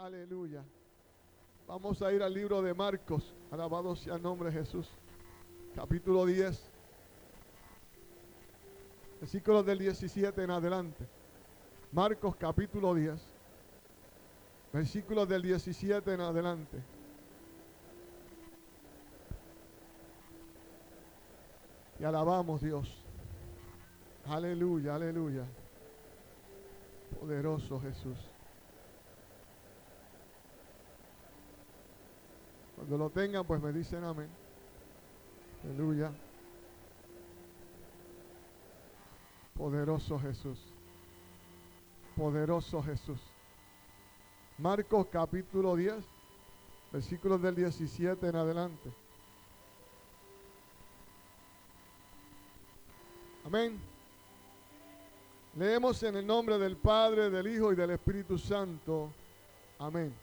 Aleluya. Vamos a ir al libro de Marcos. Alabado sea el nombre de Jesús. Capítulo 10. Versículos del 17 en adelante. Marcos capítulo 10. Versículos del 17 en adelante. Y alabamos Dios. Aleluya, aleluya. Poderoso Jesús. Cuando lo tengan, pues me dicen amén. Aleluya. Poderoso Jesús. Poderoso Jesús. Marcos capítulo 10, versículos del 17 en adelante. Amén. Leemos en el nombre del Padre, del Hijo y del Espíritu Santo. Amén.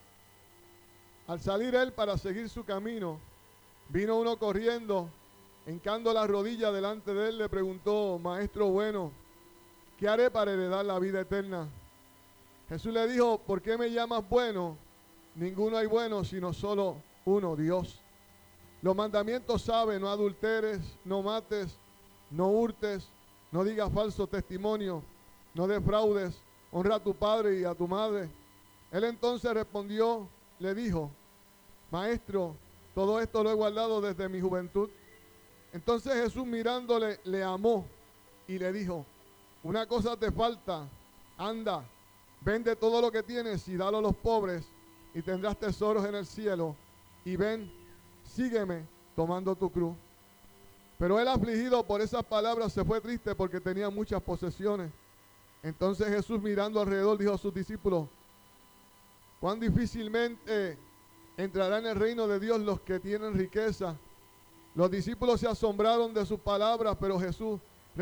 Al salir él para seguir su camino, vino uno corriendo, hincando la rodilla delante de él, le preguntó: Maestro bueno, ¿qué haré para heredar la vida eterna? Jesús le dijo: ¿por qué me llamas bueno? Ninguno hay bueno sino solo uno, Dios. Los mandamientos sabe: no adulteres, no mates, no hurtes, no digas falso testimonio, no defraudes, honra a tu padre y a tu madre. Él entonces respondió, le dijo: Maestro, todo esto lo he guardado desde mi juventud. Entonces Jesús, mirándole, le amó y le dijo: una cosa te falta, anda, vende todo lo que tienes y dalo a los pobres y tendrás tesoros en el cielo, y ven, sígueme tomando tu cruz. Pero él, afligido por esas palabras, se fue triste porque tenía muchas posesiones. Entonces Jesús, mirando alrededor, dijo a sus discípulos: cuán difícilmente entrarán en el reino de Dios los que tienen riqueza. Los discípulos se asombraron de sus palabras, pero Jesús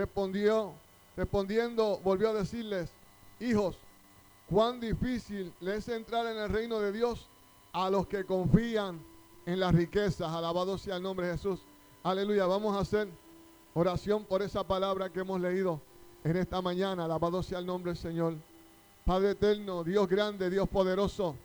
respondiendo, volvió a decirles: hijos, cuán difícil les es entrar en el reino de Dios a los que confían en las riquezas. Alabado sea el nombre de Jesús. Aleluya. Vamos a hacer oración por esa palabra que hemos leído en esta mañana. Alabado sea el nombre del Señor. Padre eterno, Dios grande, Dios poderoso,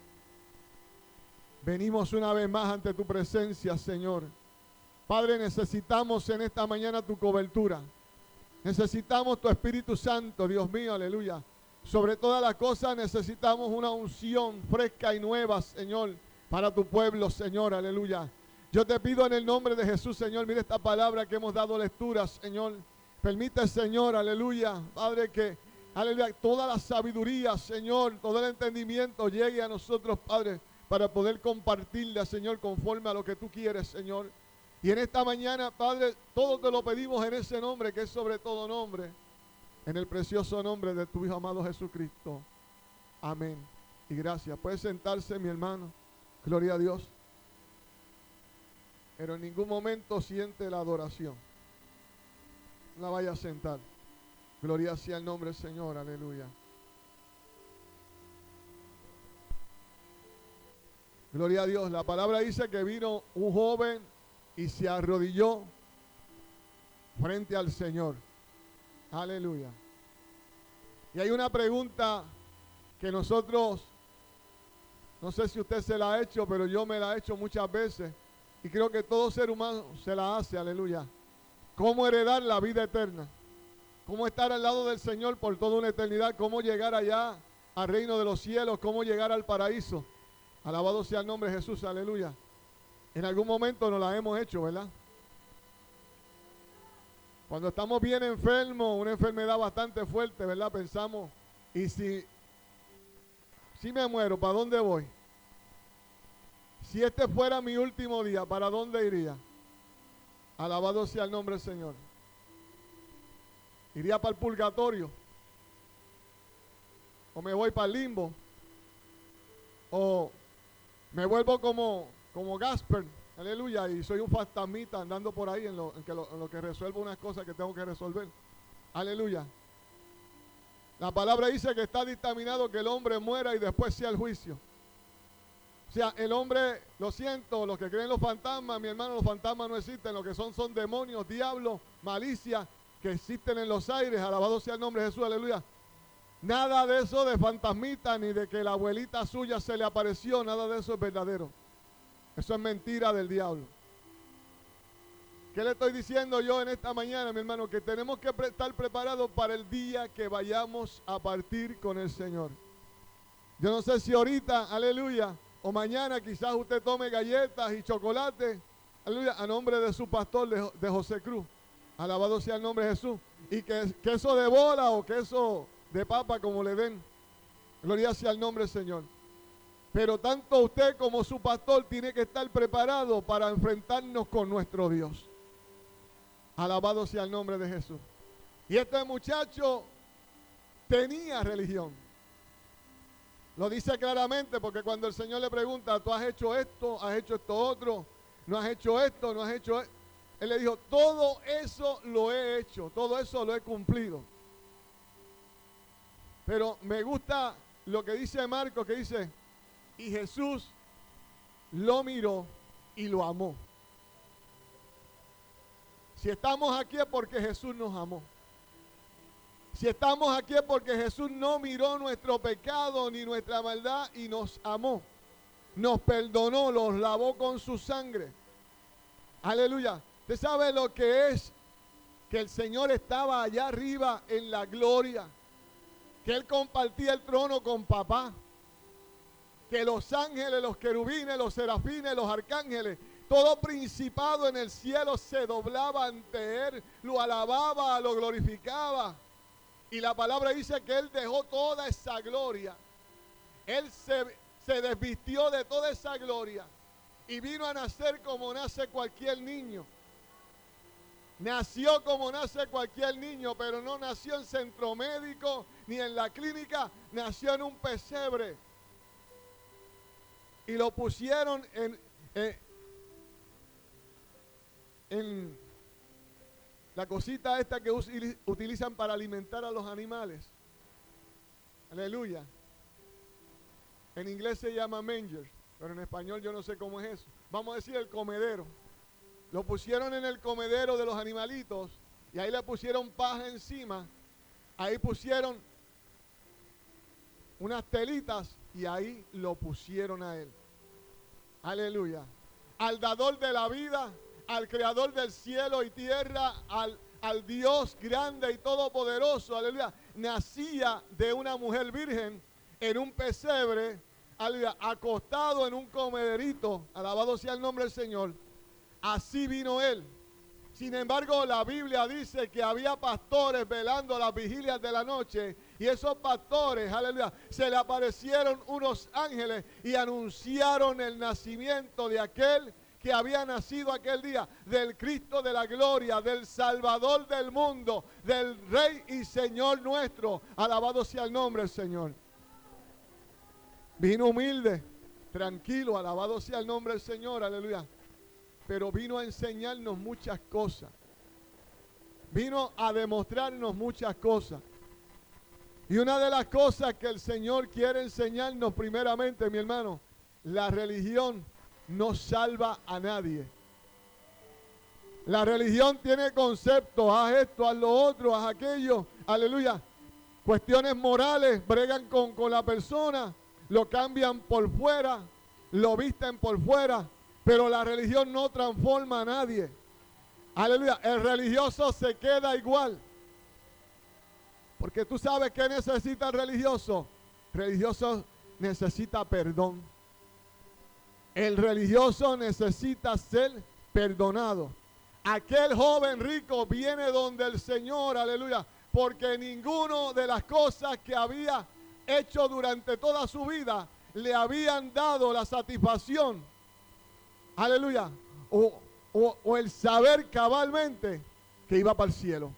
venimos una vez más ante tu presencia, Señor. Padre, necesitamos en esta mañana tu cobertura. Necesitamos tu Espíritu Santo, Dios mío, aleluya. Sobre todas las cosas necesitamos una unción fresca y nueva, Señor, para tu pueblo, Señor, aleluya. Yo te pido en el nombre de Jesús, Señor, mira esta palabra que hemos dado lectura, Señor. Permite, Señor, aleluya, Padre, que, aleluya, toda la sabiduría, Señor, todo el entendimiento llegue a nosotros, Padre, para poder compartirla, Señor, conforme a lo que tú quieres, Señor. Y en esta mañana, Padre, todo te lo pedimos en ese nombre que es sobre todo nombre, en el precioso nombre de tu Hijo amado Jesucristo. Amén. Y gracias. Puede sentarse, mi hermano. Gloria a Dios. Pero en ningún momento siente la adoración. No la vaya a sentar. Gloria sea el nombre del Señor. Aleluya. Gloria a Dios. La palabra dice que vino un joven y se arrodilló frente al Señor. Aleluya. Y hay una pregunta que nosotros, no sé si usted se la ha hecho, pero yo me la he hecho muchas veces. Y creo que todo ser humano se la hace, aleluya. ¿Cómo heredar la vida eterna? ¿Cómo estar al lado del Señor por toda una eternidad? ¿Cómo llegar allá al reino de los cielos? ¿Cómo llegar al paraíso? Alabado sea el nombre de Jesús, aleluya. En algún momento nos la hemos hecho, ¿verdad? Cuando estamos bien enfermos, una enfermedad bastante fuerte, ¿verdad? Pensamos, y si me muero, ¿para dónde voy? Si este fuera mi último día, ¿para dónde iría? Alabado sea el nombre del Señor. ¿Iría para el purgatorio? ¿O me voy para el limbo? ¿O me vuelvo como Gasper? Aleluya, y soy un fantasmita andando por ahí en lo que resuelvo unas cosas que tengo que resolver. Aleluya. La palabra dice que está dictaminado que el hombre muera y después sea el juicio. O sea, el hombre, lo siento, los que creen los fantasmas, mi hermano, los fantasmas no existen. Lo que son demonios, diablos, malicia, que existen en los aires. Alabado sea el nombre de Jesús, aleluya. Nada de eso de fantasmita, ni de que la abuelita suya se le apareció, nada de eso es verdadero. Eso es mentira del diablo. ¿Qué le estoy diciendo yo en esta mañana, mi hermano? Que tenemos que estar preparados para el día que vayamos a partir con el Señor. Yo no sé si ahorita, aleluya, o mañana quizás usted tome galletas y chocolate, aleluya, a nombre de su pastor de José Cruz. Alabado sea el nombre de Jesús. Y que queso de bola o queso de papa, como le den. Gloria sea el nombre del Señor. Pero tanto usted como su pastor tiene que estar preparado para enfrentarnos con nuestro Dios. Alabado sea el nombre de Jesús. Y este muchacho tenía religión. Lo dice claramente porque cuando el Señor le pregunta, ¿tú has hecho esto otro? ¿No has hecho esto? ¿No has hecho esto? Él le dijo, todo eso lo he hecho, todo eso lo he cumplido. Pero me gusta lo que dice Marcos, que dice, y Jesús lo miró y lo amó. Si estamos aquí es porque Jesús nos amó. Si estamos aquí es porque Jesús no miró nuestro pecado ni nuestra maldad y nos amó. Nos perdonó, los lavó con su sangre. Aleluya. ¿Usted sabe lo que es que el Señor estaba allá arriba en la gloria? Que Él compartía el trono con papá. Que los ángeles, los querubines, los serafines, los arcángeles, todo principado en el cielo se doblaba ante Él, lo alababa, lo glorificaba. Y la palabra dice que Él dejó toda esa gloria. Él se desvistió de toda esa gloria y vino a nacer como nace cualquier niño. Nació como nace cualquier niño, pero no nació en centro médico ni en la clínica, nació en un pesebre. Y lo pusieron en la cosita esta que utilizan para alimentar a los animales. Aleluya. En inglés se llama manger, pero en español yo no sé cómo es eso. Vamos a decir el comedero. Lo pusieron en el comedero de los animalitos y ahí le pusieron paja encima. Ahí pusieron unas telitas y ahí lo pusieron a Él. Aleluya. Al dador de la vida, al creador del cielo y tierra, al Dios grande y todopoderoso, aleluya, nacía de una mujer virgen en un pesebre, aleluya, acostado en un comederito, alabado sea el nombre del Señor. Así vino Él. Sin embargo, la Biblia dice que había pastores velando las vigilias de la noche y esos pastores, aleluya, se le aparecieron unos ángeles y anunciaron el nacimiento de aquel que había nacido aquel día, del Cristo de la gloria, del Salvador del mundo, del Rey y Señor nuestro. Alabado sea el nombre del Señor. Vino humilde, tranquilo, alabado sea el nombre del Señor, aleluya. Pero vino a enseñarnos muchas cosas. Vino a demostrarnos muchas cosas. Y una de las cosas que el Señor quiere enseñarnos primeramente, mi hermano, la religión no salva a nadie. La religión tiene conceptos, haz esto, haz lo otro, haz aquello, aleluya. Cuestiones morales, bregan con la persona, lo cambian por fuera, lo visten por fuera, pero la religión no transforma a nadie. Aleluya, el religioso se queda igual. Porque tú sabes que necesita el religioso. El religioso necesita perdón. El religioso necesita ser perdonado. Aquel joven rico viene donde el Señor, aleluya, porque ninguna de las cosas que había hecho durante toda su vida le habían dado la satisfacción, aleluya, o el saber cabalmente que iba para el cielo.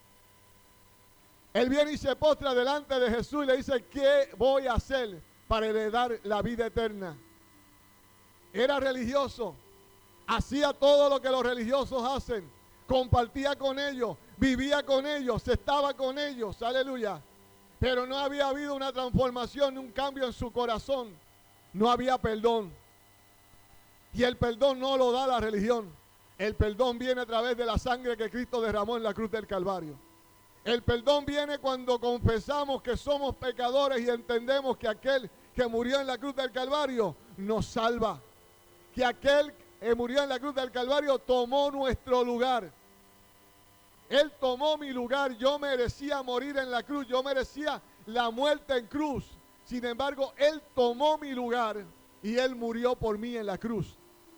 Él viene y se postra delante de Jesús y le dice, ¿qué voy a hacer para heredar la vida eterna? Era religioso, hacía todo lo que los religiosos hacen, compartía con ellos, vivía con ellos, estaba con ellos, aleluya. Pero no había habido una transformación, un cambio en su corazón, no había perdón. Y el perdón no lo da la religión, el perdón viene a través de la sangre que Cristo derramó en la cruz del Calvario. El perdón viene cuando confesamos que somos pecadores y entendemos que aquel que murió en la cruz del Calvario nos salva. Que aquel que murió en la cruz del Calvario tomó nuestro lugar. Él tomó mi lugar. Yo merecía morir en la cruz. Yo merecía la muerte en cruz. Sin embargo, Él tomó mi lugar y Él murió por mí en la cruz.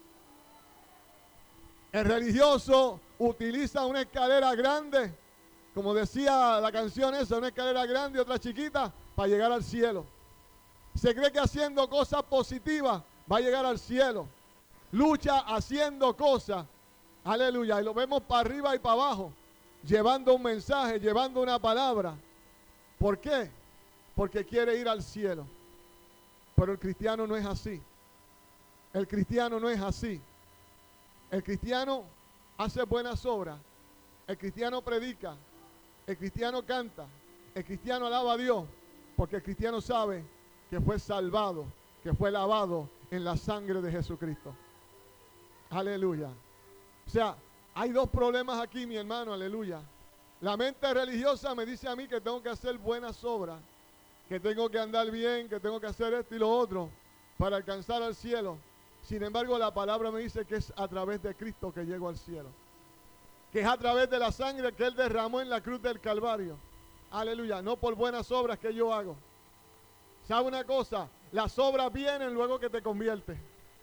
El religioso utiliza una escalera grande, como decía la canción esa, una escalera grande y otra chiquita, para llegar al cielo. Se cree que haciendo cosas positivas va a llegar al cielo. Lucha haciendo cosas, aleluya, y lo vemos para arriba y para abajo, llevando un mensaje, llevando una palabra. ¿Por qué? Porque quiere ir al cielo. Pero el cristiano no es así. El cristiano no es así. El cristiano hace buenas obras. El cristiano predica. El cristiano canta. El cristiano alaba a Dios. Porque el cristiano sabe que fue salvado, que fue lavado en la sangre de Jesucristo. Aleluya. O sea, hay dos problemas aquí, mi hermano, aleluya. La mente religiosa me dice a mí que tengo que hacer buenas obras, que tengo que andar bien, que tengo que hacer esto y lo otro para alcanzar al cielo. Sin embargo, la palabra me dice que es a través de Cristo que llego al cielo. Que es a través de la sangre que Él derramó en la cruz del Calvario. Aleluya, no por buenas obras que yo hago. ¿Sabe una cosa? Las obras vienen luego que te conviertes.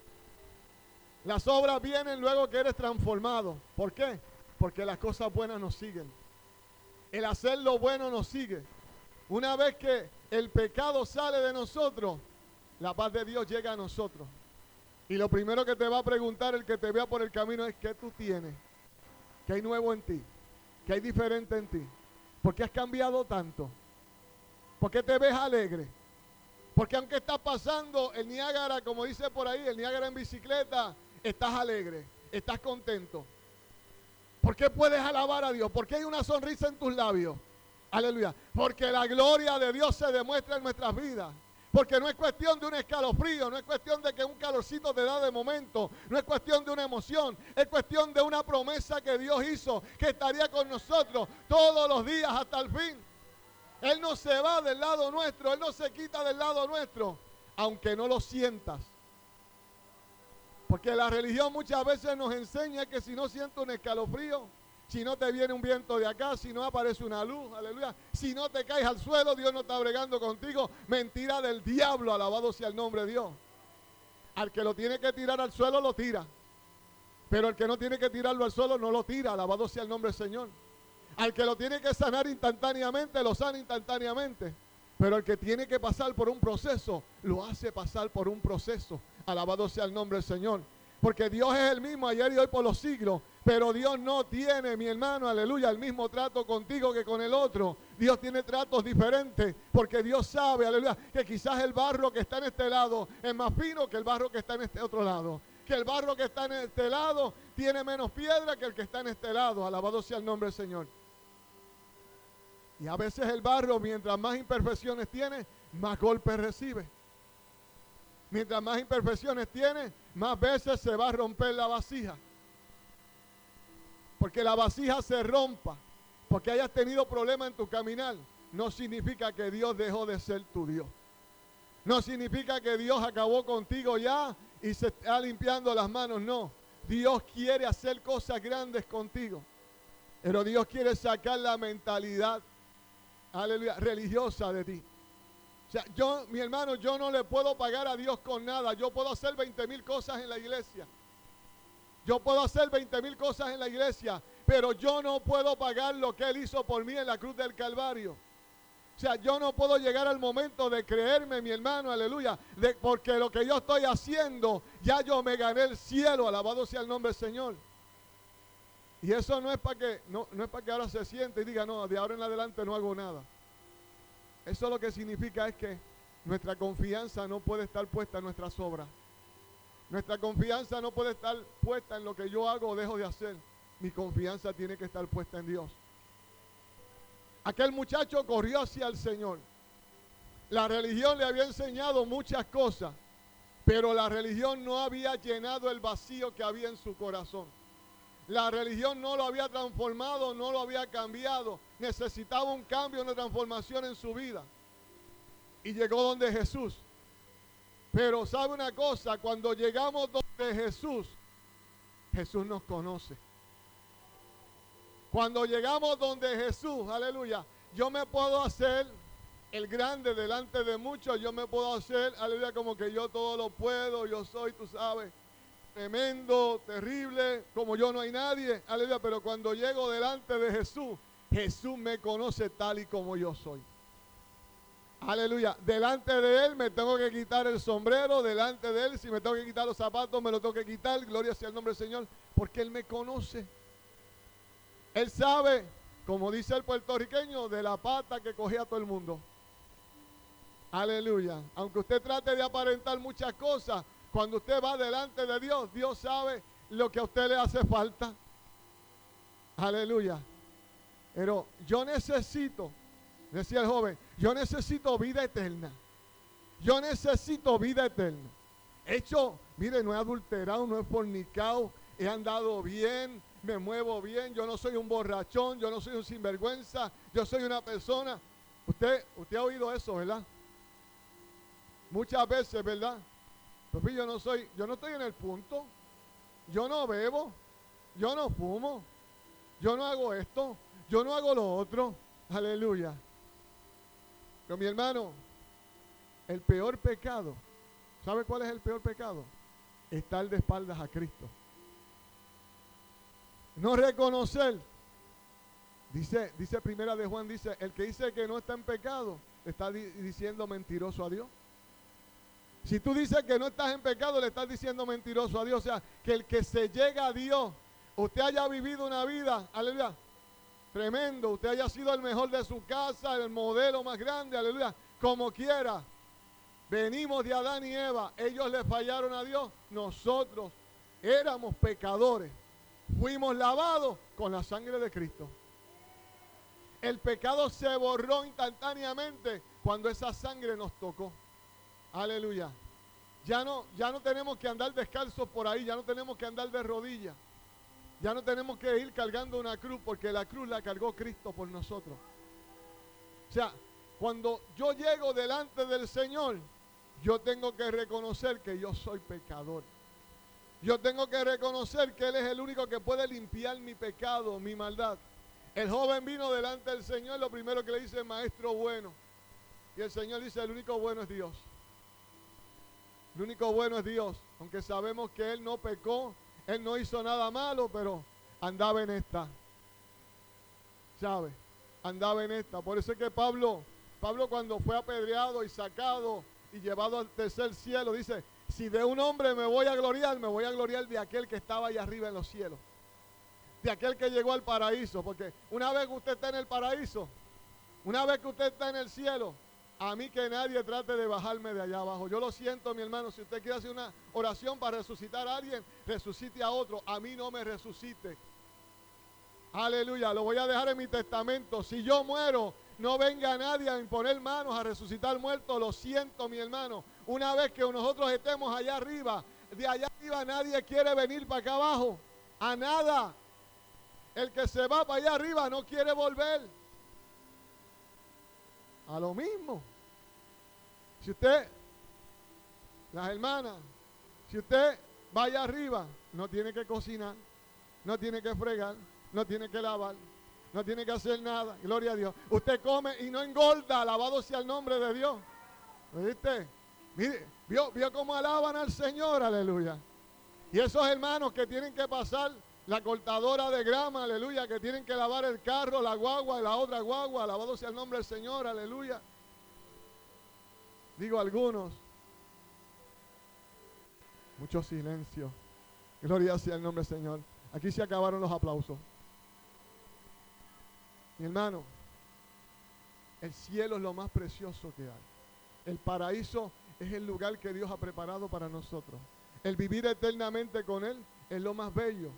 Las obras vienen luego que eres transformado. ¿Por qué? Porque las cosas buenas nos siguen. El hacer lo bueno nos sigue. Una vez que el pecado sale de nosotros, la paz de Dios llega a nosotros. Y lo primero que te va a preguntar el que te vea por el camino es ¿qué tú tienes? ¿Qué hay nuevo en ti? ¿Qué hay diferente en ti? ¿Por qué has cambiado tanto? ¿Por qué te ves alegre? Porque aunque estás pasando el Niágara, como dice por ahí, el Niágara en bicicleta, estás alegre, estás contento. ¿Por qué puedes alabar a Dios? ¿Por qué hay una sonrisa en tus labios? Aleluya. Porque la gloria de Dios se demuestra en nuestras vidas. Porque no es cuestión de un escalofrío, no es cuestión de que un calorcito te da de momento, no es cuestión de una emoción, es cuestión de una promesa que Dios hizo, que estaría con nosotros todos los días hasta el fin. Él no se va del lado nuestro, Él no se quita del lado nuestro, aunque no lo sientas. Porque la religión muchas veces nos enseña que si no siento un escalofrío, si no te viene un viento de acá, si no aparece una luz, aleluya, si no te caes al suelo, Dios no está bregando contigo. Mentira del diablo, alabado sea el nombre de Dios. Al que lo tiene que tirar al suelo, lo tira. Pero el que no tiene que tirarlo al suelo, no lo tira, alabado sea el nombre del Señor. Al que lo tiene que sanar instantáneamente, lo sana instantáneamente. Pero el que tiene que pasar por un proceso, lo hace pasar por un proceso. Alabado sea el nombre del Señor. Porque Dios es el mismo ayer y hoy por los siglos. Pero Dios no tiene, mi hermano, aleluya, el mismo trato contigo que con el otro. Dios tiene tratos diferentes. Porque Dios sabe, aleluya, que quizás el barro que está en este lado es más fino que el barro que está en este otro lado. Que el barro que está en este lado tiene menos piedra que el que está en este lado. Alabado sea el nombre del Señor. Y a veces el barro, mientras más imperfecciones tiene, más golpes recibe. Mientras más imperfecciones tiene, más veces se va a romper la vasija. Porque la vasija se rompa, porque hayas tenido problemas en tu caminar, no significa que Dios dejó de ser tu Dios. No significa que Dios acabó contigo ya y se está limpiando las manos, no. Dios quiere hacer cosas grandes contigo, pero Dios quiere sacar la mentalidad, aleluya, religiosa de ti. O sea, yo, mi hermano, yo no le puedo pagar a Dios con nada. Yo puedo hacer 20,000 cosas en la iglesia. Yo puedo hacer 20,000 cosas en la iglesia, pero yo no puedo pagar lo que Él hizo por mí en la cruz del Calvario. O sea, yo no puedo llegar al momento de creerme, mi hermano, aleluya, porque lo que yo estoy haciendo, ya yo me gané el cielo, alabado sea el nombre del Señor. Y eso no es para que, no es para que ahora se siente y diga, no, de ahora en adelante no hago nada. Eso lo que significa es que nuestra confianza no puede estar puesta en nuestras obras. Nuestra confianza no puede estar puesta en lo que yo hago o dejo de hacer. Mi confianza tiene que estar puesta en Dios. Aquel muchacho corrió hacia el Señor. La religión le había enseñado muchas cosas, pero la religión no había llenado el vacío que había en su corazón. La religión no lo había transformado, no lo había cambiado. Necesitaba un cambio, una transformación en su vida. Y llegó donde Jesús. Pero sabe una cosa, cuando llegamos donde Jesús, Jesús nos conoce. Cuando llegamos donde Jesús, aleluya, yo me puedo hacer el grande delante de muchos, yo me puedo hacer, aleluya, como que yo todo lo puedo, yo soy, tú sabes, tremendo, terrible, como yo no hay nadie, aleluya, pero cuando llego delante de Jesús, Jesús me conoce tal y como yo soy. Aleluya, delante de Él me tengo que quitar el sombrero, delante de Él si me tengo que quitar los zapatos me los tengo que quitar, gloria sea el nombre del Señor, porque Él me conoce. Él sabe, como dice el puertorriqueño, de la pata que cogía todo el mundo. Aleluya, aunque usted trate de aparentar muchas cosas, cuando usted va delante de Dios, Dios sabe lo que a usted le hace falta. Aleluya, pero yo necesito, decía el joven, yo necesito vida eterna. Yo necesito vida eterna. Hecho, mire, no he adulterado, no he fornicado, he andado bien, me muevo bien, yo no soy un borrachón, yo no soy un sinvergüenza, yo soy una persona. Usted ha oído eso, ¿verdad? Muchas veces, ¿verdad? Pues yo no estoy en el punto. Yo no bebo, yo no fumo, yo no hago esto, yo no hago lo otro. Aleluya. Pero mi hermano, el peor pecado, ¿sabe cuál es el peor pecado? Estar de espaldas a Cristo. No reconocer. Dice primera de Juan, dice, el que dice que no está en pecado, está diciendo mentiroso a Dios. Si tú dices que no estás en pecado, le estás diciendo mentiroso a Dios. O sea, que el que se llega a Dios, usted haya vivido una vida, aleluya, tremendo, usted haya sido el mejor de su casa, el modelo más grande, aleluya, como quiera. Venimos de Adán y Eva, ellos le fallaron a Dios, nosotros éramos pecadores, fuimos lavados con la sangre de Cristo. El pecado se borró instantáneamente cuando esa sangre nos tocó. Aleluya. Ya no tenemos que andar descalzos por ahí, ya no tenemos que andar de rodillas. Ya no tenemos que ir cargando una cruz, porque la cruz la cargó Cristo por nosotros. O sea, cuando yo llego delante del Señor, yo tengo que reconocer que yo soy pecador. Yo tengo que reconocer que Él es el único que puede limpiar mi pecado, mi maldad. El joven vino delante del Señor, lo primero que le dice, maestro bueno. Y el Señor dice, el único bueno es Dios. El único bueno es Dios, aunque sabemos que Él no pecó, Él no hizo nada malo, pero andaba en esta. ¿Sabe? Andaba en esta. Por eso es que Pablo cuando fue apedreado y sacado y llevado al tercer cielo, dice, si de un hombre me voy a gloriar de aquel que estaba allá arriba en los cielos. De aquel que llegó al paraíso. Porque una vez que usted está en el paraíso, una vez que usted está en el cielo, a mí que nadie trate de bajarme de allá abajo. Yo lo siento, mi hermano, si usted quiere hacer una oración para resucitar a alguien, resucite a otro. A mí no me resucite. Aleluya, lo voy a dejar en mi testamento. Si yo muero, no venga nadie a imponer manos a resucitar muertos. Lo siento, mi hermano. Una vez que nosotros estemos allá arriba, de allá arriba nadie quiere venir para acá abajo. A nada. El que se va para allá arriba no quiere volver. A lo mismo. Si usted, las hermanas, si usted va allá arriba, no tiene que cocinar, no tiene que fregar, no tiene que lavar, no tiene que hacer nada. Gloria a Dios. Usted come y no engorda, alabado sea el nombre de Dios. ¿Viste? Mire, vio cómo alaban al Señor, aleluya. Y esos hermanos que tienen que pasar la cortadora de grama, aleluya, que tienen que lavar el carro, la guagua y la otra guagua, alabado sea el nombre del Señor, aleluya. Digo algunos. Mucho silencio. Gloria sea el nombre del Señor. Aquí se acabaron los aplausos. Mi hermano, el cielo es lo más precioso que hay. El paraíso es el lugar que Dios ha preparado para nosotros. El vivir eternamente con Él es lo más bello.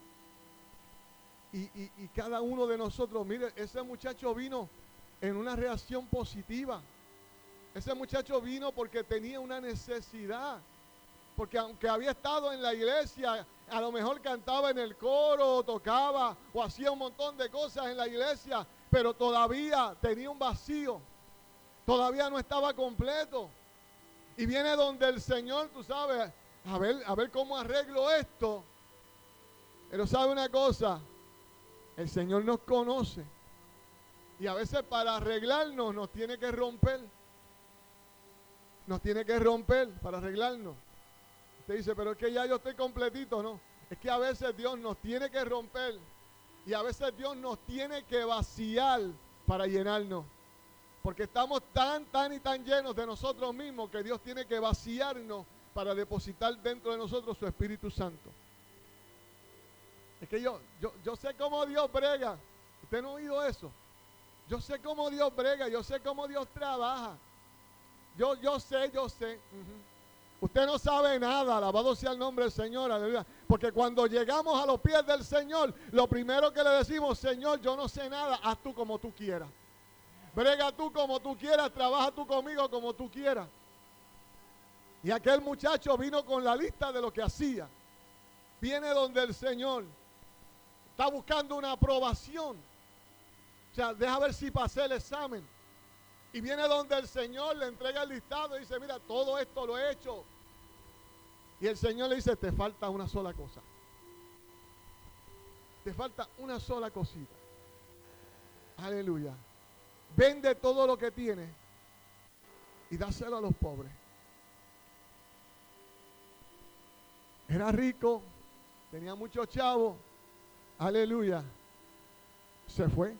Y cada uno de nosotros, mire, ese muchacho vino en una reacción positiva. Ese muchacho vino porque tenía una necesidad. Porque aunque había estado en la iglesia, a lo mejor cantaba en el coro, tocaba o hacía un montón de cosas en la iglesia, pero todavía tenía un vacío, todavía no estaba completo. Y viene donde el Señor, tú sabes, a ver cómo arreglo esto. Pero sabe una cosa, el Señor nos conoce y a veces para arreglarnos nos tiene que romper. Nos tiene que romper para arreglarnos. Usted dice, pero es que ya yo estoy completito, ¿no? Es que a veces Dios nos tiene que romper y a veces Dios nos tiene que vaciar para llenarnos. Porque estamos tan llenos de nosotros mismos que Dios tiene que vaciarnos para depositar dentro de nosotros su Espíritu Santo. Es que yo sé cómo Dios brega. ¿Usted no ha oído eso? Yo sé cómo Dios brega, yo sé cómo Dios trabaja. Yo sé. Usted no sabe nada, alabado sea el nombre del Señor, aleluya. Porque cuando llegamos a los pies del Señor, lo primero que le decimos, Señor, yo no sé nada, haz tú como tú quieras. Brega tú como tú quieras, trabaja tú conmigo como tú quieras. Y aquel muchacho vino con la lista de lo que hacía. Viene donde el Señor está buscando una aprobación. O sea, deja ver si pasé el examen. Y viene donde el Señor le entrega el listado y dice, mira, todo esto lo he hecho. Y el Señor le dice, te falta una sola cosa. Te falta una sola cosita. Aleluya. Vende todo lo que tienes y dáselo a los pobres. Era rico, tenía muchos chavos. Aleluya. Se fue.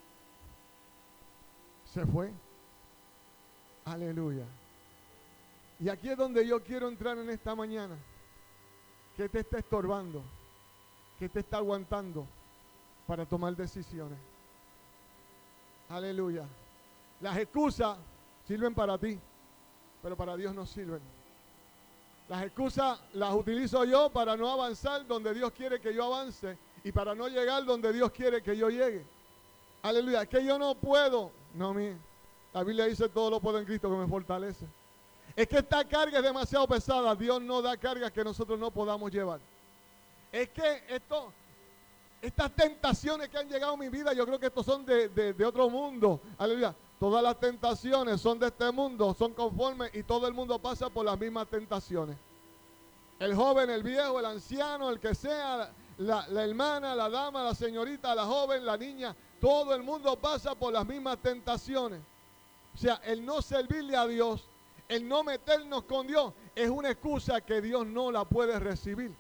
Se fue. Aleluya. Y aquí es donde yo quiero entrar en esta mañana. ¿Qué te está estorbando? ¿Qué te está aguantando para tomar decisiones? Aleluya. Las excusas sirven para ti, pero para Dios no sirven. Las excusas las utilizo yo para no avanzar donde Dios quiere que yo avance y para no llegar donde Dios quiere que yo llegue. Aleluya. Es que yo no puedo. No, la Biblia dice todo lo puedo en Cristo que me fortalece. Es que esta carga es demasiado pesada. Dios no da cargas que nosotros no podamos llevar. Es que estas tentaciones que han llegado a mi vida, yo creo que estos son de otro mundo. Aleluya. Todas las tentaciones son de este mundo, son conformes y todo el mundo pasa por las mismas tentaciones. El joven, el viejo, el anciano, el que sea, la hermana, la dama, la señorita, la joven, la niña, todo el mundo pasa por las mismas tentaciones. O sea, el no servirle a Dios, el no meternos con Dios, es una excusa que Dios no la puede recibir.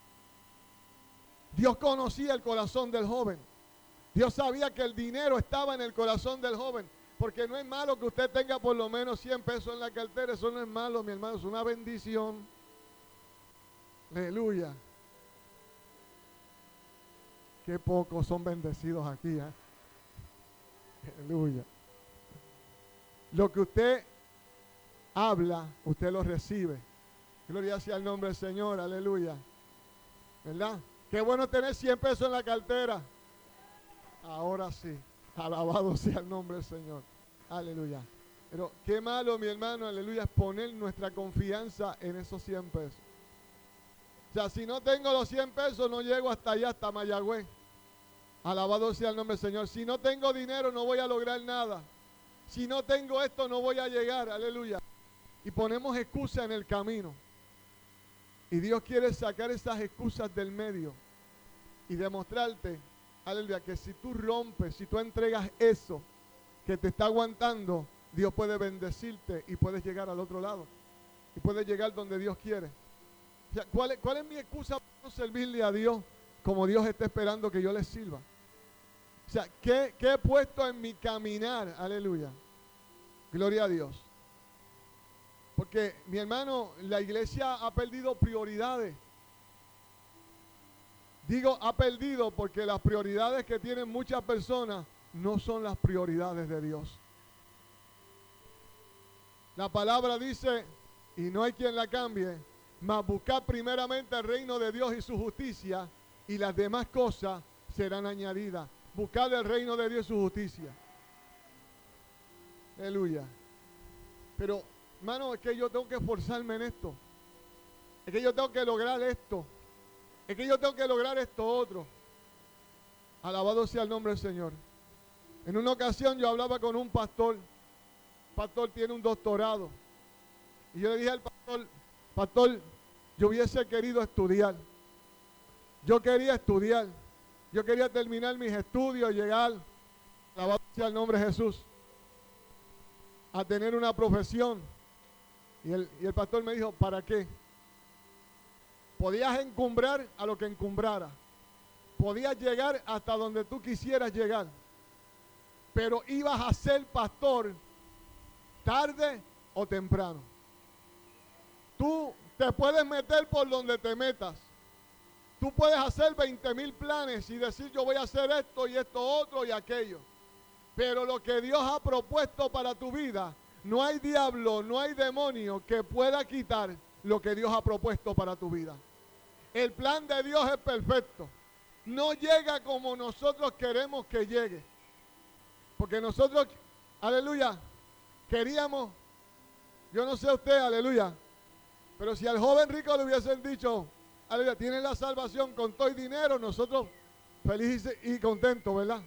Dios conocía el corazón del joven. Dios sabía que el dinero estaba en el corazón del joven. Porque no es malo que usted tenga por lo menos 100 pesos en la cartera. Eso no es malo, mi hermano, es una bendición. Aleluya. Qué pocos son bendecidos aquí, ¿eh? Aleluya. Lo que usted habla, usted lo recibe. Gloria sea el nombre del Señor, aleluya. ¿Verdad? Qué bueno tener 100 pesos en la cartera. Ahora sí, alabado sea el nombre del Señor. Aleluya. Pero qué malo, mi hermano, aleluya, es poner nuestra confianza en esos 100 pesos. O sea, si no tengo los 100 pesos, no llego hasta allá, hasta Mayagüez. Alabado sea el nombre del Señor. Si no tengo dinero, no voy a lograr nada. Si no tengo esto, no voy a llegar. Aleluya. Y ponemos excusas en el camino. Y Dios quiere sacar esas excusas del medio y demostrarte, aleluya, que si tú rompes, si tú entregas eso que te está aguantando, Dios puede bendecirte y puedes llegar al otro lado. Y puedes llegar donde Dios quiere. O sea, ¿cuál es mi excusa para no servirle a Dios como Dios está esperando que yo le sirva? O sea, ¿qué he puesto en mi caminar? Aleluya. Gloria a Dios. Porque, mi hermano, la iglesia ha perdido prioridades. Digo, ha perdido porque las prioridades que tienen muchas personas no son las prioridades de Dios. La palabra dice, y no hay quien la cambie, mas buscad primeramente el reino de Dios y su justicia, y las demás cosas serán añadidas. Buscad el reino de Dios y su justicia. Aleluya. Pero, hermano, es que yo tengo que esforzarme en esto. es que yo tengo que lograr esto, es que yo tengo que lograr esto otro. Alabado sea el nombre del Señor. En una ocasión yo hablaba con un pastor. El pastor tiene un doctorado. Y yo le dije al pastor, pastor, yo hubiese querido estudiar. Yo quería estudiar. Yo quería terminar mis estudios, llegar, alabado sea el nombre de Jesús, a tener una profesión. Y el pastor me dijo, ¿para qué? Podías encumbrar a lo que encumbrara. Podías llegar hasta donde tú quisieras llegar. Pero ibas a ser pastor tarde o temprano. Tú te puedes meter por donde te metas. Tú puedes hacer 20,000 planes y decir yo voy a hacer esto y esto otro y aquello. Pero lo que Dios ha propuesto para tu vida, no hay diablo, no hay demonio que pueda quitar lo que Dios ha propuesto para tu vida. El plan de Dios es perfecto. No llega como nosotros queremos que llegue. Porque nosotros, aleluya, queríamos, yo no sé usted, aleluya, pero si al joven rico le hubiesen dicho, aleluya, tiene la salvación con todo y dinero, nosotros felices y contentos, ¿verdad?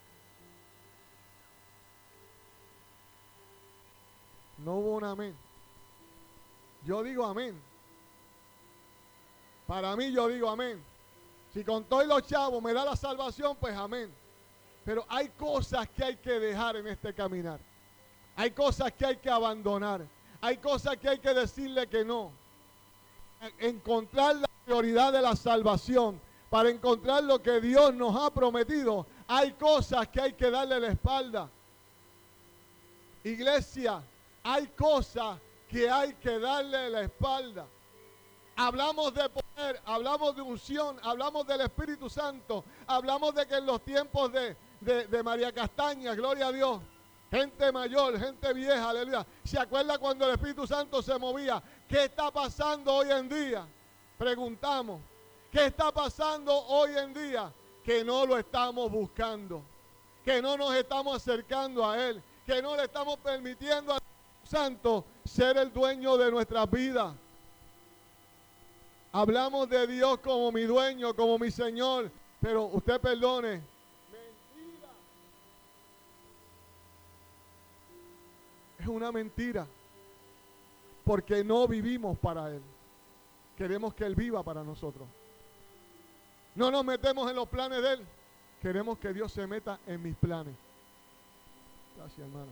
No hubo un amén. Yo digo amén. Para mí yo digo amén. Si con todo y los chavos me da la salvación, pues amén. Pero hay cosas que hay que dejar en este caminar. Hay cosas que hay que abandonar. Hay cosas que hay que decirle que no. Encontrar la prioridad de la salvación. Para encontrar lo que Dios nos ha prometido. Hay cosas que hay que darle la espalda. Iglesia, hay cosas que hay que darle la espalda. Hablamos de poder, hablamos de unción, hablamos del Espíritu Santo, hablamos de que en los tiempos de María Castaña, gloria a Dios, gente mayor, gente vieja, aleluya, ¿se acuerda cuando el Espíritu Santo se movía? ¿Qué está pasando hoy en día? Preguntamos, ¿qué está pasando hoy en día? Que no lo estamos buscando, que no nos estamos acercando a Él, que no le estamos permitiendo al Espíritu Santo ser el dueño de nuestras vidas. Hablamos de Dios como mi dueño, como mi Señor, pero usted perdone. Mentira. Es una mentira. Porque no vivimos para Él. Queremos que Él viva para nosotros. No nos metemos en los planes de Él. Queremos que Dios se meta en mis planes. Gracias, hermano.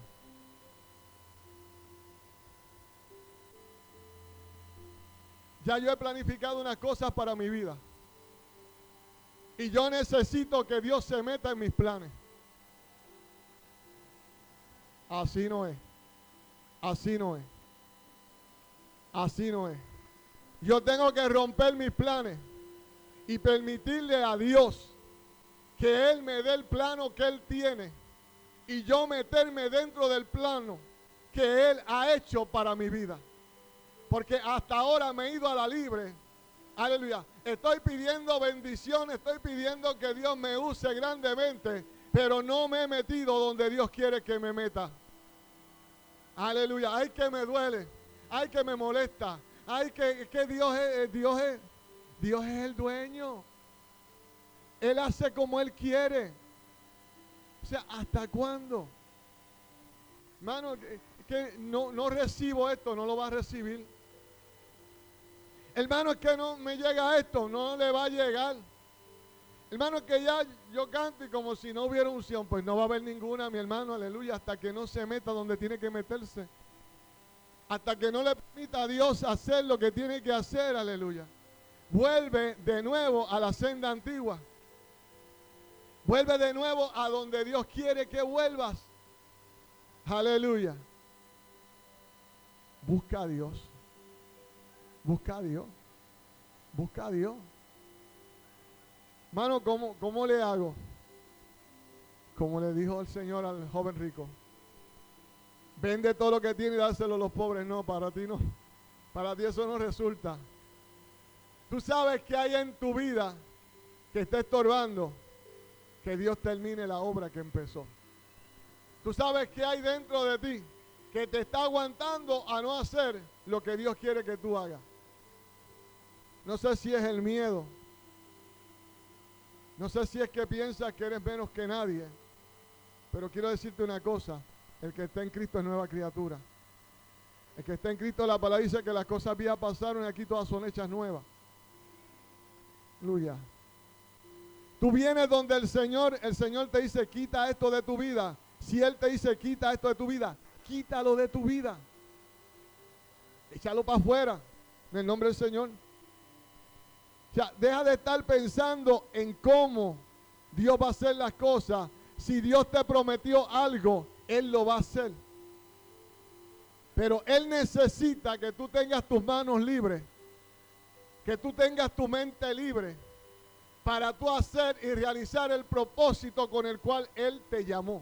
Ya yo he planificado unas cosas para mi vida. Y yo necesito que Dios se meta en mis planes. Así no es. Así no es. Así no es. Yo tengo que romper mis planes y permitirle a Dios que Él me dé el plano que Él tiene y yo meterme dentro del plano que Él ha hecho para mi vida. Porque hasta ahora me he ido a la libre. Aleluya. Estoy pidiendo bendiciones, estoy pidiendo que Dios me use grandemente, pero no me he metido donde Dios quiere que me meta. Aleluya. Ay, que me duele. Ay, que me molesta. Ay, que Dios es el dueño. Él hace como Él quiere. O sea, ¿hasta cuándo? Hermano, que no recibo esto, no lo va a recibir. Hermano, es que no me llega esto, no le va a llegar. Hermano, es que ya yo canto y como si no hubiera unción, pues no va a haber ninguna, mi hermano, aleluya, hasta que no se meta donde tiene que meterse. Hasta que no le permita a Dios hacer lo que tiene que hacer, aleluya. Vuelve de nuevo a la senda antigua. Vuelve de nuevo a donde Dios quiere que vuelvas. Aleluya. Busca a Dios. Busca a Dios. Busca a Dios. Hermano, ¿cómo le hago? Como le dijo el Señor al joven rico. Vende todo lo que tiene y dárselo a los pobres. No, para ti no. Para ti eso no resulta. Tú sabes que hay en tu vida que está estorbando que Dios termine la obra que empezó. Tú sabes que hay dentro de ti que te está aguantando a no hacer lo que Dios quiere que tú hagas. No sé si es el miedo. No sé si es que piensas que eres menos que nadie. Pero quiero decirte una cosa. El que está en Cristo es nueva criatura. El que está en Cristo, la palabra dice que las cosas viejas pasaron y aquí todas son hechas nuevas. Aleluya. Tú vienes donde el Señor te dice, quita esto de tu vida. Si Él te dice, quita esto de tu vida, quítalo de tu vida. Échalo para afuera, en el nombre del Señor. O sea, deja de estar pensando en cómo Dios va a hacer las cosas. Si Dios te prometió algo, Él lo va a hacer. Pero Él necesita que tú tengas tus manos libres, que tú tengas tu mente libre, para tú hacer y realizar el propósito con el cual Él te llamó.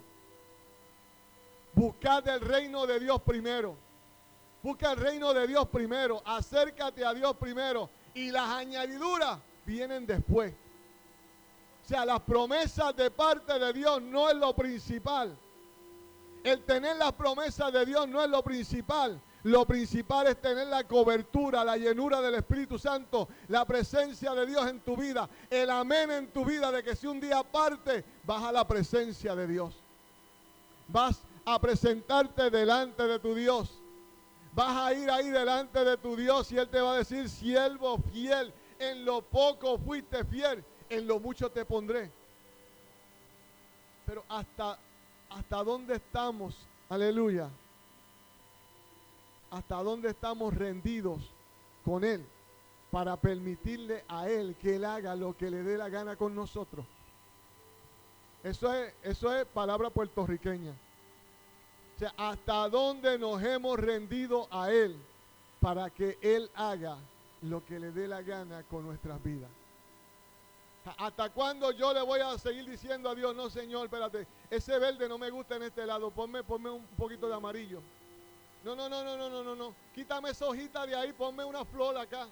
Buscad el reino de Dios primero. Busca el reino de Dios primero. Acércate a Dios primero. Y las añadiduras vienen después. O sea, las promesas de parte de Dios no es lo principal. El tener las promesas de Dios no es lo principal. Lo principal es tener la cobertura, la llenura del Espíritu Santo, la presencia de Dios en tu vida, el amén en tu vida de que si un día parte, vas a la presencia de Dios. Vas a presentarte delante de tu Dios. Vas a ir ahí delante de tu Dios y Él te va a decir, siervo fiel, en lo poco fuiste fiel, en lo mucho te pondré. Pero ¿hasta dónde estamos? Aleluya. ¿Hasta dónde estamos rendidos con Él para permitirle a Él que Él haga lo que le dé la gana con nosotros? Eso es palabra puertorriqueña. O sea, ¿hasta dónde nos hemos rendido a Él para que Él haga lo que le dé la gana con nuestras vidas? ¿Hasta cuándo yo le voy a seguir diciendo a Dios, no Señor, espérate, ese verde no me gusta en este lado, ponme un poquito de amarillo? No, quítame esa hojita de ahí, ponme una flor acá.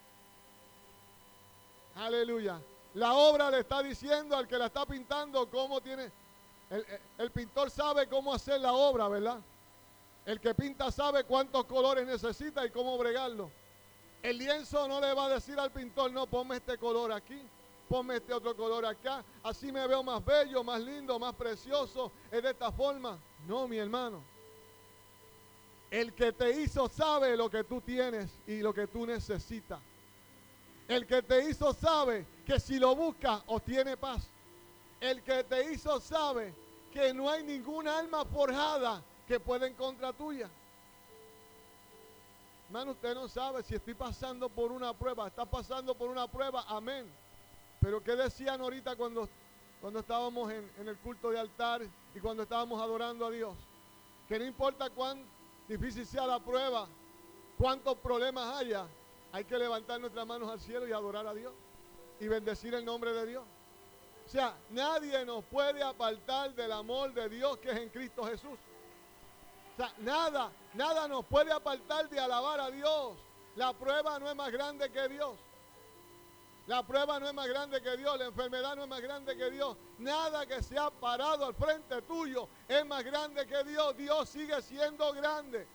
Aleluya. La obra le está diciendo al que la está pintando cómo tiene. El pintor sabe cómo hacer la obra, ¿verdad? El que pinta sabe cuántos colores necesita y cómo bregarlo. El lienzo no le va a decir al pintor, no, ponme este color aquí, ponme este otro color acá, así me veo más bello, más lindo, más precioso, es de esta forma. No, mi hermano. El que te hizo sabe lo que tú tienes y lo que tú necesitas. El que te hizo sabe que si lo buscas obtiene paz. El que te hizo sabe que no hay ninguna alma forjada que pueda en contra tuya. Hermano, usted no sabe si estoy pasando por una prueba. Está pasando por una prueba, amén. Pero ¿qué decían ahorita cuando estábamos en el culto de altar y cuando estábamos adorando a Dios? Que no importa cuán difícil sea la prueba, cuántos problemas haya, hay que levantar nuestras manos al cielo y adorar a Dios y bendecir el nombre de Dios. O sea, nadie nos puede apartar del amor de Dios que es en Cristo Jesús. O sea, nada nos puede apartar de alabar a Dios. La prueba no es más grande que Dios. La prueba no es más grande que Dios, la enfermedad no es más grande que Dios. Nada que se ha parado al frente tuyo es más grande que Dios. Dios sigue siendo grande.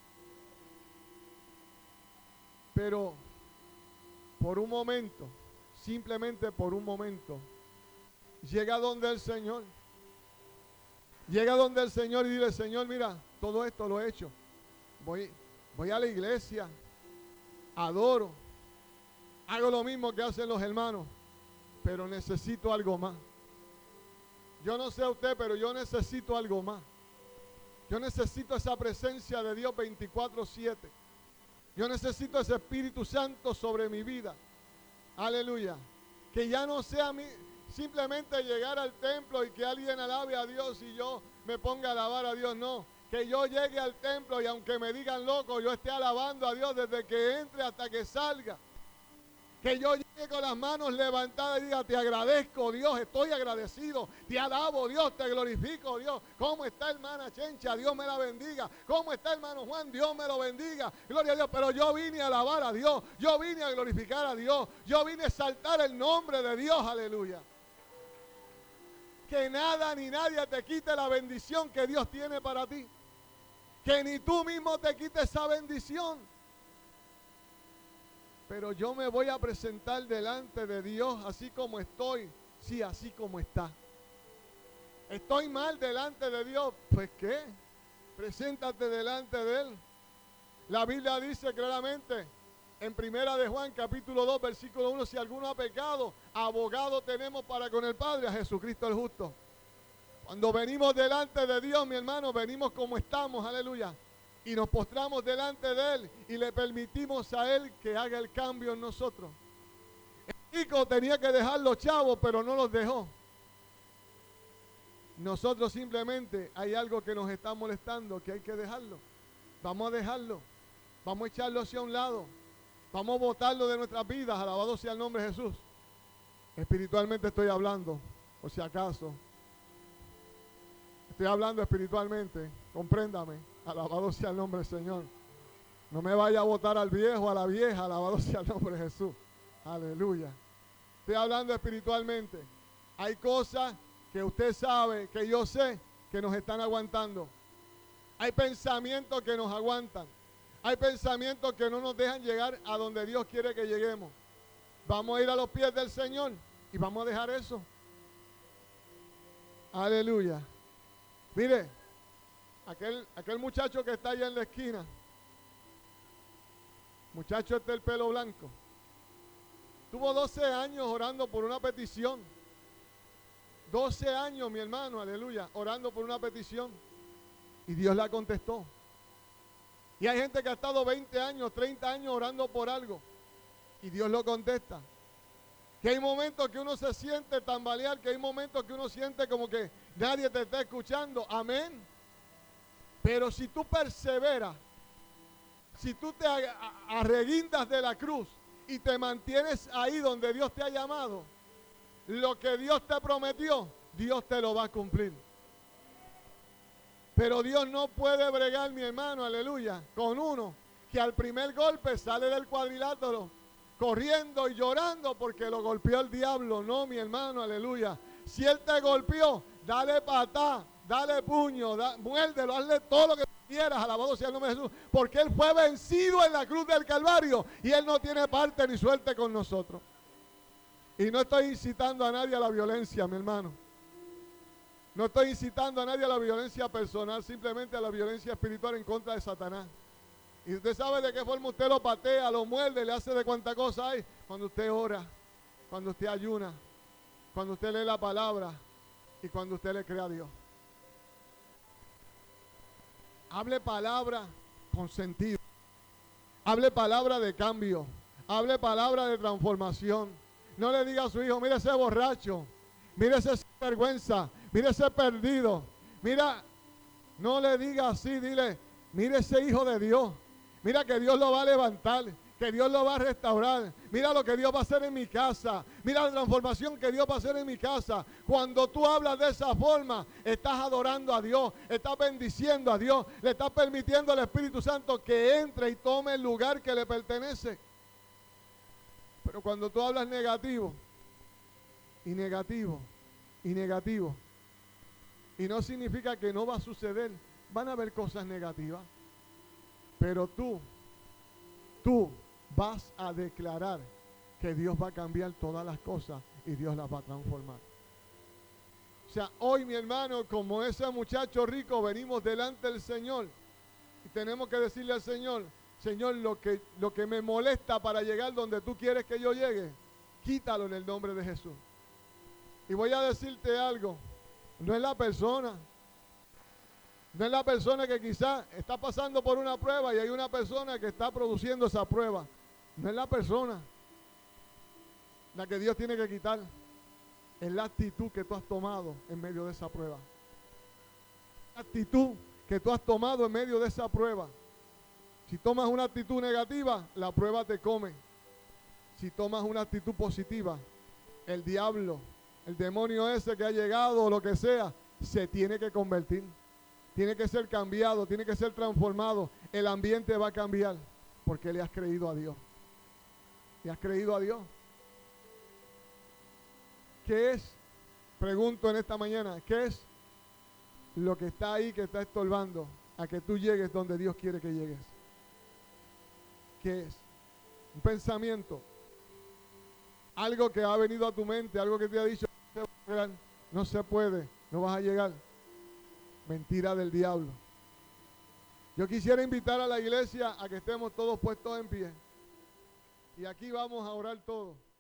Pero por un momento, simplemente por un momento, llega donde el Señor. Llega donde el Señor y dile, Señor, mira, todo esto lo he hecho. Voy a la iglesia, adoro. Hago lo mismo que hacen los hermanos, pero necesito algo más. Yo no sé a usted, pero yo necesito algo más. Yo necesito esa presencia de Dios 24/7. Yo necesito ese Espíritu Santo sobre mi vida. Aleluya. Que ya no sea simplemente llegar al templo y que alguien alabe a Dios y yo me ponga a alabar a Dios. No. Que yo llegue al templo y aunque me digan loco, yo esté alabando a Dios desde que entre hasta que salga. Que yo llegue con las manos levantadas y diga, te agradezco, Dios, estoy agradecido. Te alabo, Dios, te glorifico, Dios. ¿Cómo está hermana Chencha? Dios me la bendiga. ¿Cómo está hermano Juan? Dios me lo bendiga. Gloria a Dios. Pero yo vine a alabar a Dios. Yo vine a glorificar a Dios. Yo vine a exaltar el nombre de Dios. Aleluya. Que nada ni nadie te quite la bendición que Dios tiene para ti. Que ni tú mismo te quites esa bendición. pero yo me voy a presentar delante de Dios así como estoy. Sí, así como está. Estoy mal delante de Dios. Pues ¿qué? Preséntate delante de Él. La Biblia dice claramente en Primera de Juan, capítulo 2, versículo 1, si alguno ha pecado, abogado tenemos para con el Padre, a Jesucristo el justo. Cuando venimos delante de Dios, mi hermano, venimos como estamos, aleluya. Y nos postramos delante de Él y le permitimos a Él que haga el cambio en nosotros. El rico tenía que dejar los chavos, pero no los dejó. Nosotros simplemente hay algo que nos está molestando, que hay que dejarlo. Vamos a dejarlo. Vamos a echarlo hacia un lado. Vamos a botarlo de nuestras vidas. Alabado sea el nombre de Jesús. Espiritualmente estoy hablando, por si acaso. Estoy hablando espiritualmente. Compréndame. Alabado sea el nombre del Señor. No me vaya a botar al viejo, a la vieja. Alabado sea el nombre de Jesús. Aleluya. Estoy hablando espiritualmente. Hay cosas que usted sabe, que yo sé, que nos están aguantando. Hay pensamientos que nos aguantan. Hay pensamientos que no nos dejan llegar a donde Dios quiere que lleguemos. Vamos a ir a los pies del Señor y vamos a dejar eso. Aleluya. Mire, aquel muchacho que está allá en la esquina, muchacho del pelo blanco, tuvo 12 años orando por una petición. 12 años, mi hermano, aleluya, orando por una petición. Y Dios la contestó. Y hay gente que ha estado 20 años, 30 años orando por algo. Y Dios lo contesta. Que hay momentos que uno se siente tambalear, que hay momentos que uno siente como que nadie te está escuchando. Amén. Pero si tú perseveras, si tú te arreguindas de la cruz y te mantienes ahí donde Dios te ha llamado, lo que Dios te prometió, Dios te lo va a cumplir. Pero Dios no puede bregar, mi hermano, aleluya, con uno que al primer golpe sale del cuadrilátero corriendo y llorando porque lo golpeó el diablo. No, mi hermano, aleluya. Si Él te golpeó, dale patá, dale puño, muérdelo, hazle todo lo que quieras, alabado sea el nombre de Jesús, porque Él fue vencido en la cruz del Calvario y Él no tiene parte ni suerte con nosotros. Y no estoy incitando a nadie a la violencia, mi hermano. No estoy incitando a nadie a la violencia personal, simplemente a la violencia espiritual en contra de Satanás. Y usted sabe de qué forma usted lo patea, lo muerde, le hace de cuánta cosa hay. Cuando usted ora, cuando usted ayuna, cuando usted lee la palabra y cuando usted le cree a Dios. Hable palabra con sentido. Hable palabra de cambio. Hable palabra de transformación. No le diga a su hijo, mire ese borracho, mire ese vergüenza, mire ese perdido. Mira, no le diga así, dile, mire ese hijo de Dios. Mira que Dios lo va a levantar, que Dios lo va a restaurar. Mira lo que Dios va a hacer en mi casa. Mira la transformación que Dios va a hacer en mi casa. Cuando tú hablas de esa forma, estás adorando a Dios, estás bendiciendo a Dios, le estás permitiendo al Espíritu Santo que entre y tome el lugar que le pertenece. Pero cuando tú hablas negativo, y negativo, y negativo, y no significa que no va a suceder, van a haber cosas negativas. Pero tú vas a declarar que Dios va a cambiar todas las cosas y Dios las va a transformar. O sea, hoy, mi hermano, como ese muchacho rico, venimos delante del Señor y tenemos que decirle al Señor, Señor, lo que me molesta para llegar donde tú quieres que yo llegue, quítalo en el nombre de Jesús. Y voy a decirte algo, no es la persona. No es la persona que quizás está pasando por una prueba y hay una persona que está produciendo esa prueba. No es la persona la que Dios tiene que quitar. Es la actitud que tú has tomado en medio de esa prueba. La actitud que tú has tomado en medio de esa prueba. Si tomas una actitud negativa, la prueba te come. Si tomas una actitud positiva, el diablo, el demonio ese que ha llegado o lo que sea, se tiene que convertir. Tiene que ser cambiado, tiene que ser transformado. El ambiente va a cambiar porque le has creído a Dios. ¿Le has creído a Dios? ¿Qué es? Pregunto en esta mañana, ¿qué es lo que está ahí que está estorbando a que tú llegues donde Dios quiere que llegues? ¿Qué es? un pensamiento, algo que ha venido a tu mente, algo que te ha dicho, no se puede, no vas a llegar. Mentira del diablo. Yo quisiera invitar a la iglesia a que estemos todos puestos en pie. Y aquí vamos a orar todos.